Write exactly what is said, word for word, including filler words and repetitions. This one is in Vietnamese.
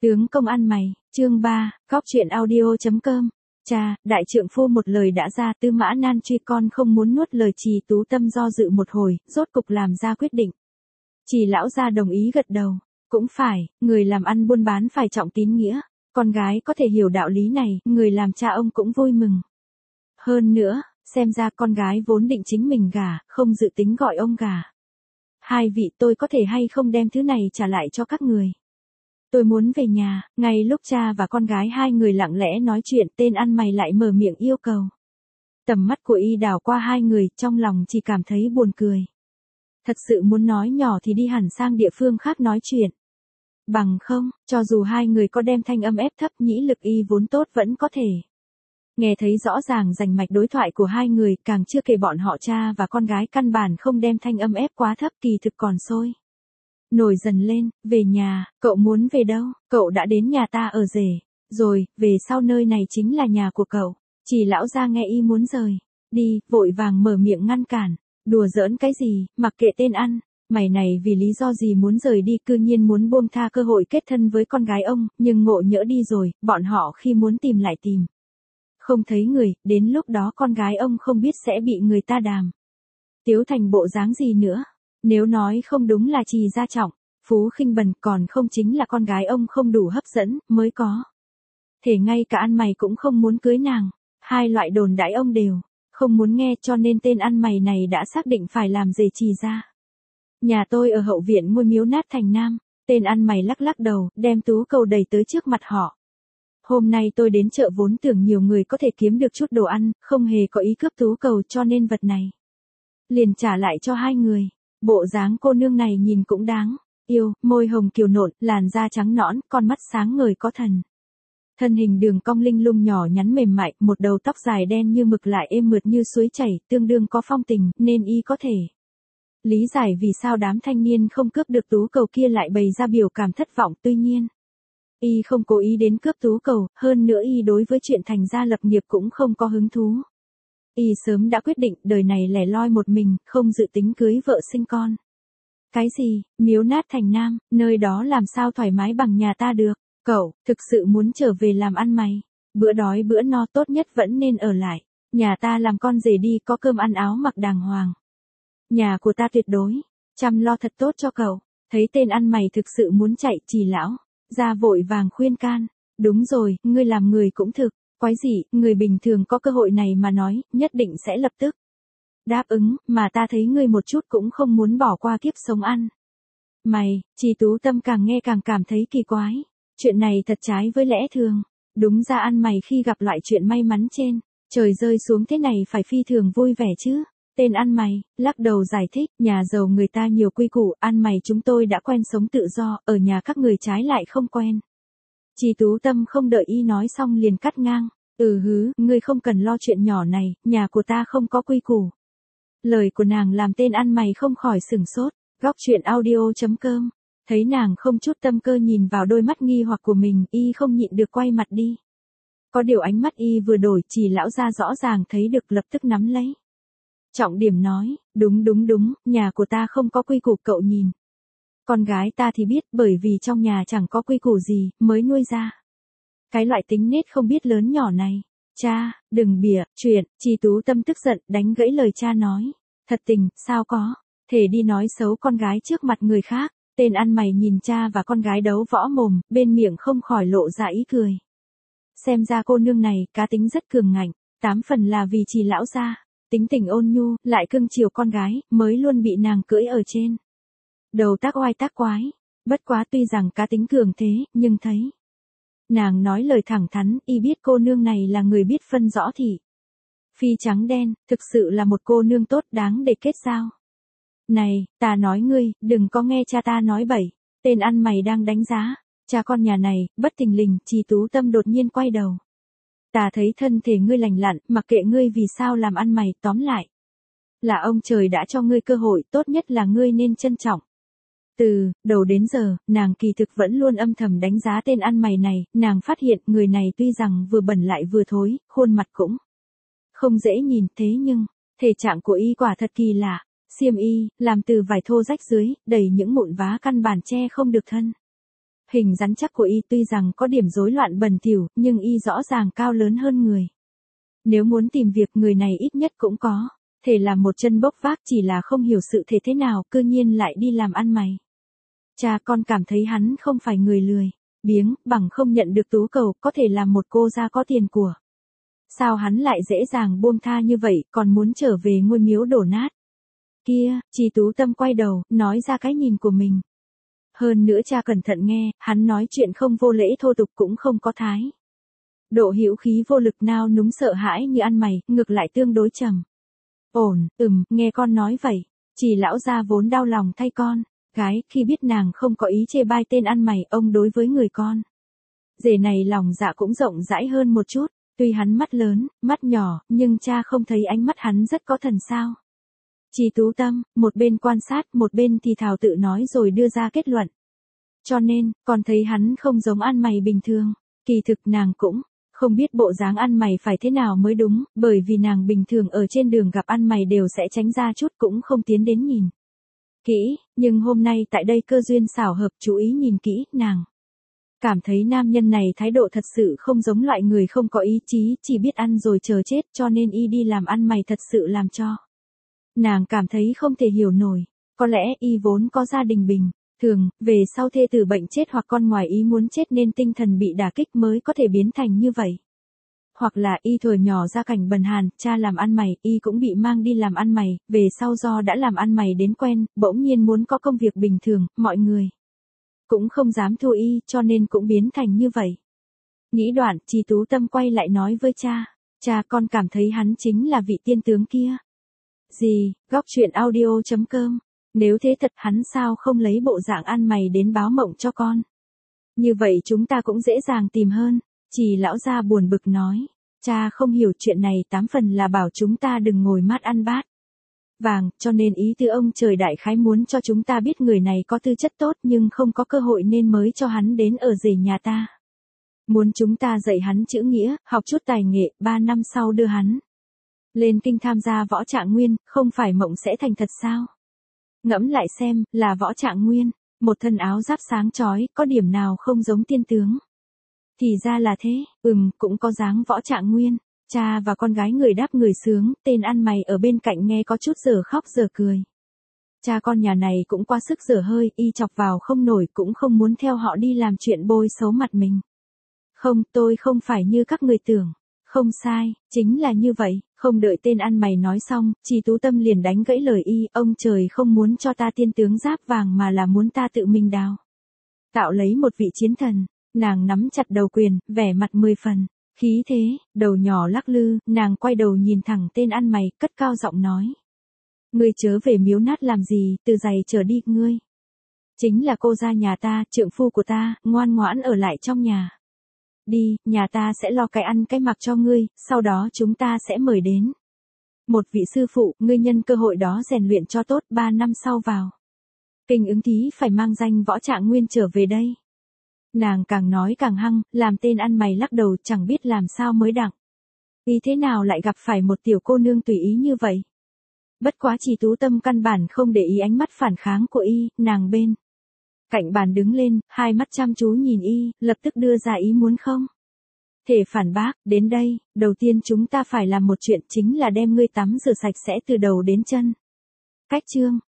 Tướng công ăn mày, chương ba, cóc truyện audio.com. Cha, đại trượng phu một lời đã ra, Tư Mã Nan truy con không muốn nuốt lời. Trì Tú Tâm do dự một hồi, rốt cục làm ra quyết định. Trì lão gia đồng ý gật đầu. Cũng phải, người làm ăn buôn bán phải trọng tín nghĩa. Con gái có thể hiểu đạo lý này, người làm cha ông cũng vui mừng. Hơn nữa, xem ra con gái vốn định chính mình gả, không dự tính gọi ông gả. Hai vị, tôi có thể hay không đem thứ này trả lại cho các người? Tôi muốn về nhà. Ngay lúc cha và con gái hai người lặng lẽ nói chuyện, tên ăn mày lại mở miệng yêu cầu. Tầm mắt của y đảo qua hai người, trong lòng chỉ cảm thấy buồn cười. Thật sự muốn nói nhỏ thì đi hẳn sang địa phương khác nói chuyện. Bằng không, cho dù hai người có đem thanh âm ép thấp, nhĩ lực y vốn tốt vẫn có thể. Nghe thấy rõ ràng rành mạch đối thoại của hai người, càng chưa kể bọn họ cha và con gái căn bản không đem thanh âm ép quá thấp, kỳ thực còn sôi nổi dần lên. Về nhà, cậu muốn về đâu? Cậu đã đến nhà ta ở rể rồi, về sau nơi này chính là nhà của cậu. Chỉ lão gia nghe y muốn rời đi, vội vàng mở miệng ngăn cản. Đùa giỡn cái gì, mặc kệ tên ăn mày này vì lý do gì muốn rời đi, cư nhiên muốn buông tha cơ hội kết thân với con gái ông, nhưng ngộ nhỡ đi rồi, bọn họ khi muốn tìm lại tìm không thấy người, đến lúc đó con gái ông không biết sẽ bị người ta đàm tiếu thành bộ dáng gì nữa. Nếu nói không đúng là Trì gia trọng phú khinh bần, còn không chính là con gái ông không đủ hấp dẫn mới có thể ngay cả ăn mày cũng không muốn cưới nàng. Hai loại đồn đãi ông đều không muốn nghe, cho nên tên ăn mày này đã xác định phải làm rể Trì gia. Nhà tôi ở hậu viện ngôi miếu nát thành nam. Tên ăn mày lắc lắc đầu, đem tú cầu đẩy tới trước mặt họ. Hôm nay tôi đến chợ vốn tưởng nhiều người có thể kiếm được chút đồ ăn, không hề có ý cướp tú cầu, cho nên vật này liền trả lại cho hai người. Bộ dáng cô nương này nhìn cũng đáng yêu, môi hồng kiều nộn, làn da trắng nõn, con mắt sáng ngời có thần. Thân hình đường cong linh lung nhỏ nhắn mềm mại, một đầu tóc dài đen như mực lại êm mượt như suối chảy, tương đương có phong tình, nên y có thể lý giải vì sao đám thanh niên không cướp được tú cầu kia lại bày ra biểu cảm thất vọng. Tuy nhiên, y không cố ý đến cướp tú cầu, hơn nữa y đối với chuyện thành gia lập nghiệp cũng không có hứng thú. Y sớm đã quyết định đời này lẻ loi một mình, không dự tính cưới vợ sinh con. Cái gì, miếu nát thành nam, nơi đó làm sao thoải mái bằng nhà ta được? Cậu, thực sự muốn trở về làm ăn mày? Bữa đói bữa no tốt nhất vẫn nên ở lại. Nhà ta làm con rể đi, có cơm ăn áo mặc đàng hoàng. Nhà của ta tuyệt đối chăm lo thật tốt cho cậu. Thấy tên ăn mày thực sự muốn chạy, Trì lão ra vội vàng khuyên can. Đúng rồi, ngươi làm người cũng thực quái dị, người bình thường có cơ hội này mà nói, nhất định sẽ lập tức đáp ứng, mà ta thấy ngươi một chút cũng không muốn bỏ qua kiếp sống ăn mày. Trì Tú Tâm càng nghe càng cảm thấy kỳ quái. Chuyện này thật trái với lẽ thường. Đúng ra ăn mày khi gặp loại chuyện may mắn trên trời rơi xuống thế này phải phi thường vui vẻ chứ. Tên ăn mày lắc đầu giải thích, nhà giàu người ta nhiều quy củ, ăn mày chúng tôi đã quen sống tự do, ở nhà các người trái lại không quen. Trì Tú Tâm không đợi y nói xong liền cắt ngang. Ừ hứ, ngươi không cần lo chuyện nhỏ này, nhà của ta không có quy củ. Lời của nàng làm tên ăn mày không khỏi sửng sốt. Góc truyện audio.com. Thấy nàng không chút tâm cơ nhìn vào đôi mắt nghi hoặc của mình, y không nhịn được quay mặt đi. Có điều ánh mắt y vừa đổi, Trì lão gia rõ ràng thấy được, lập tức nắm lấy trọng điểm nói, đúng đúng đúng, nhà của ta không có quy củ, cậu nhìn. Con gái ta thì biết, bởi vì trong nhà chẳng có quy củ gì, mới nuôi ra cái loại tính nết không biết lớn nhỏ này. Cha, đừng bịa chuyện. Trì Tú Tâm tức giận, đánh gãy lời cha nói. Thật tình, sao có thể đi nói xấu con gái trước mặt người khác. Tên ăn mày nhìn cha và con gái đấu võ mồm, bên miệng không khỏi lộ ra ý cười. Xem ra cô nương này, cá tính rất cường ngạnh, tám phần là vì Trì lão gia tính tình ôn nhu, lại cưng chiều con gái, mới luôn bị nàng cưỡi ở trên đầu tác oai tác quái. Bất quá tuy rằng cá tính cường thế, nhưng thấy nàng nói lời thẳng thắn, y biết cô nương này là người biết phân rõ thị phi trắng đen, thực sự là một cô nương tốt đáng để kết giao. Này, ta nói ngươi, đừng có nghe cha ta nói bậy. Tên ăn mày đang đánh giá cha con nhà này, bất thình lình, Trì Tú Tâm đột nhiên quay đầu. Ta thấy thân thể ngươi lành lặn, mặc kệ ngươi vì sao làm ăn mày, tóm lại là ông trời đã cho ngươi cơ hội, tốt nhất là ngươi nên trân trọng. Từ đầu đến giờ, nàng kỳ thực vẫn luôn âm thầm đánh giá tên ăn mày này. Nàng phát hiện người này tuy rằng vừa bẩn lại vừa thối, khuôn mặt cũng không dễ nhìn, thế nhưng thể trạng của y quả thật kỳ lạ. Xiêm y làm từ vải thô rách dưới, đầy những mụn vá căn bản che không được thân Hình rắn chắc của y tuy rằng có điểm rối loạn bẩn thỉu, nhưng y rõ ràng cao lớn hơn người. Nếu muốn tìm việc người này ít nhất cũng có thể làm một chân bốc vác, chỉ là không hiểu sự thế thế nào cư nhiên lại đi làm ăn mày. Cha con cảm thấy hắn không phải người lười biếng, bằng không nhận được tú cầu, có thể làm một cô gia có tiền của. Sao hắn lại dễ dàng buông tha như vậy, còn muốn trở về ngôi miếu đổ nát. Kia, Trì Tú Tâm quay đầu, nói ra cái nhìn của mình. Hơn nữa cha cẩn thận nghe, hắn nói chuyện không vô lễ thô tục cũng không có thái độ hữu khí vô lực nao núng sợ hãi như ăn mày, ngược lại tương đối trầm ổn. Ừm, nghe con nói vậy. Trì lão gia vốn đau lòng thay con gái, khi biết nàng không có ý chê bai tên ăn mày, ông đối với người con rể này lòng dạ cũng rộng rãi hơn một chút. Tuy hắn mắt lớn, mắt nhỏ, nhưng cha không thấy ánh mắt hắn rất có thần sao. Trì Tú Tâm, một bên quan sát, một bên thì thào tự nói rồi đưa ra kết luận. Cho nên, con thấy hắn không giống ăn mày bình thường. Kỳ thực nàng cũng không biết bộ dáng ăn mày phải thế nào mới đúng, bởi vì nàng bình thường ở trên đường gặp ăn mày đều sẽ tránh ra chút cũng không tiến đến nhìn kỹ, nhưng hôm nay tại đây cơ duyên xảo hợp chú ý nhìn kỹ, nàng cảm thấy nam nhân này thái độ thật sự không giống loại người không có ý chí, chỉ biết ăn rồi chờ chết, cho nên y đi làm ăn mày thật sự làm cho nàng cảm thấy không thể hiểu nổi. Có lẽ y vốn có gia đình bình thường, về sau thê tử bệnh chết hoặc con ngoài ý muốn chết nên tinh thần bị đả kích mới có thể biến thành như vậy. Hoặc là y thuở nhỏ ra cảnh bần hàn, cha làm ăn mày, y cũng bị mang đi làm ăn mày, về sau do đã làm ăn mày đến quen, bỗng nhiên muốn có công việc bình thường, mọi người cũng không dám thua y, cho nên cũng biến thành như vậy. Nghĩ đoạn, Trì Tú Tâm quay lại nói với cha, cha con cảm thấy hắn chính là vị tiên tướng kia. Gì, góc truyện audio chấm com. Nếu thế thật hắn sao không lấy bộ dạng ăn mày đến báo mộng cho con. Như vậy chúng ta cũng dễ dàng tìm hơn. Trì lão gia buồn bực nói. Cha không hiểu chuyện này, tám phần là bảo chúng ta đừng ngồi mát ăn bát vàng, cho nên ý tư ông trời đại khái muốn cho chúng ta biết người này có tư chất tốt nhưng không có cơ hội nên mới cho hắn đến ở rể nhà ta. Muốn chúng ta dạy hắn chữ nghĩa, học chút tài nghệ, ba năm sau đưa hắn lên kinh tham gia võ trạng nguyên, không phải mộng sẽ thành thật sao? Ngẫm lại xem, là võ trạng nguyên, một thân áo giáp sáng chói, có điểm nào không giống tiên tướng? Thì ra là thế, ừm, cũng có dáng võ trạng nguyên. Cha và con gái người đáp người sướng, tên ăn mày ở bên cạnh nghe có chút giờ khóc giờ cười. Cha con nhà này cũng quá sức dở hơi, y chọc vào không nổi, cũng không muốn theo họ đi làm chuyện bôi xấu mặt mình. Không, tôi không phải như các người tưởng. Không sai, chính là như vậy. Không đợi tên ăn mày nói xong, Trì Tú Tâm liền đánh gãy lời y, ông trời không muốn cho ta tiên tướng giáp vàng mà là muốn ta tự mình đào tạo lấy một vị chiến thần. Nàng nắm chặt đầu quyền, vẻ mặt mười phần khí thế, đầu nhỏ lắc lư, nàng quay đầu nhìn thẳng tên ăn mày, cất cao giọng nói. Ngươi chớ về miếu nát làm gì, từ giày trở đi, ngươi chính là cô gia nhà ta, trượng phu của ta, ngoan ngoãn ở lại trong nhà. Đi, nhà ta sẽ lo cái ăn cái mặc cho ngươi, sau đó chúng ta sẽ mời đến một vị sư phụ, ngươi nhân cơ hội đó rèn luyện cho tốt, ba năm sau vào kinh ứng thí phải mang danh võ trạng nguyên trở về đây. Nàng càng nói càng hăng, làm tên ăn mày lắc đầu chẳng biết làm sao mới đặng. Vì thế nào lại gặp phải một tiểu cô nương tùy ý như vậy? Bất quá Trì Tú Tâm căn bản không để ý ánh mắt phản kháng của y, nàng bên cạnh bàn đứng lên, hai mắt chăm chú nhìn y, lập tức đưa ra ý muốn không thể phản bác. Đến đây, đầu tiên chúng ta phải làm một chuyện, chính là đem ngươi tắm rửa sạch sẽ từ đầu đến chân. Cách chương